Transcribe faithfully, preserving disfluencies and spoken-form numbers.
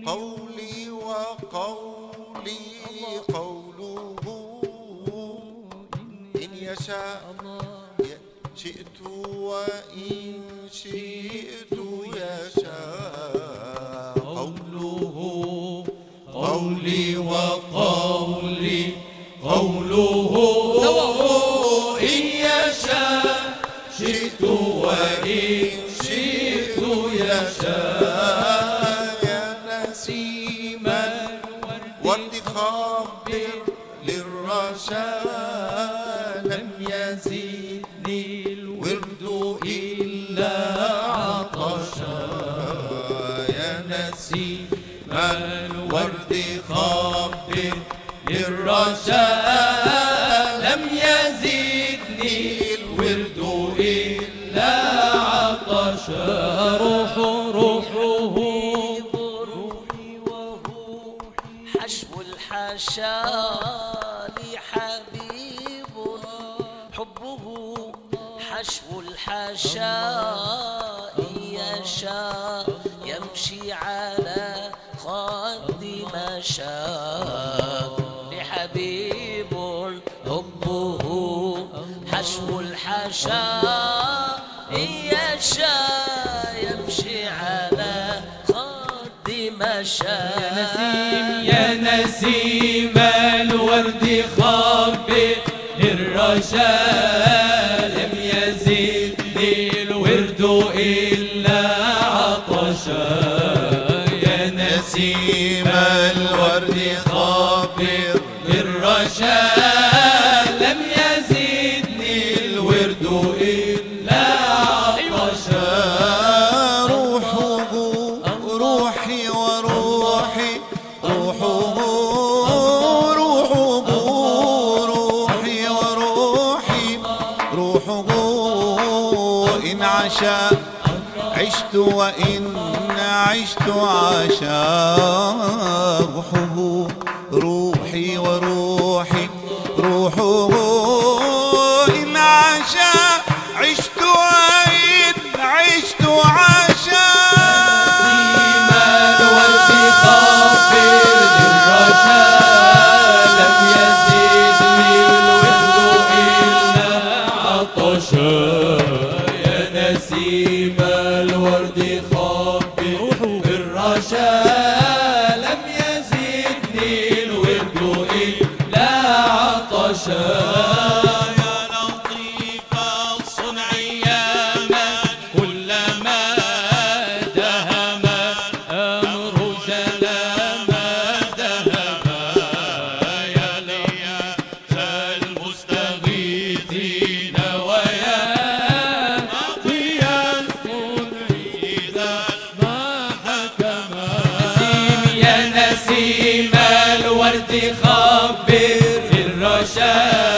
قولي وقولي قوله إن يشاء شئت وإن شئت يشاء قوله قولي وقولي قوله إن يشاء شئت وإن شئت يشاء يا نسيم الورد خبر للرشا لم يزدني الورد إلا عطشا يا نسيم الورد خبر للرشا لم يزدني الورد إلا عطشا روح روحه روحي وروحي حشو الحشا لحبيب حبه حشو الحشا إن يشاء يمشي على خد مشاء لحبيب حبه حشو الحشا إن يشاء يمشي على خد مشاء يا نسيم يا نسيم الورد خبر للرشا لم يزدني الورد إلا عطشا يا نسيم الورد خبر للرشا لم يزدني الورد إلا عطشا روحه روحي وروحي روحه روحه روحي وروحي روحه إن عشا عشت وإن عشت عشا روحه روحي وروحي روحه إن عشا عشت وإن عشت عشا نسيم الورد خبر للرشا لم يزدني الورد إلا عطشا يا نسيم الورد خبر للرشا لم يزدني الورد إلا عطشا يا لطيف الصنع يا من كلما دهم أمر سلاما دهم يا لياس المستغيثين ويا مقضي الصنع إذا ما حكم نسيم يا نسيم الورد خبر للرشا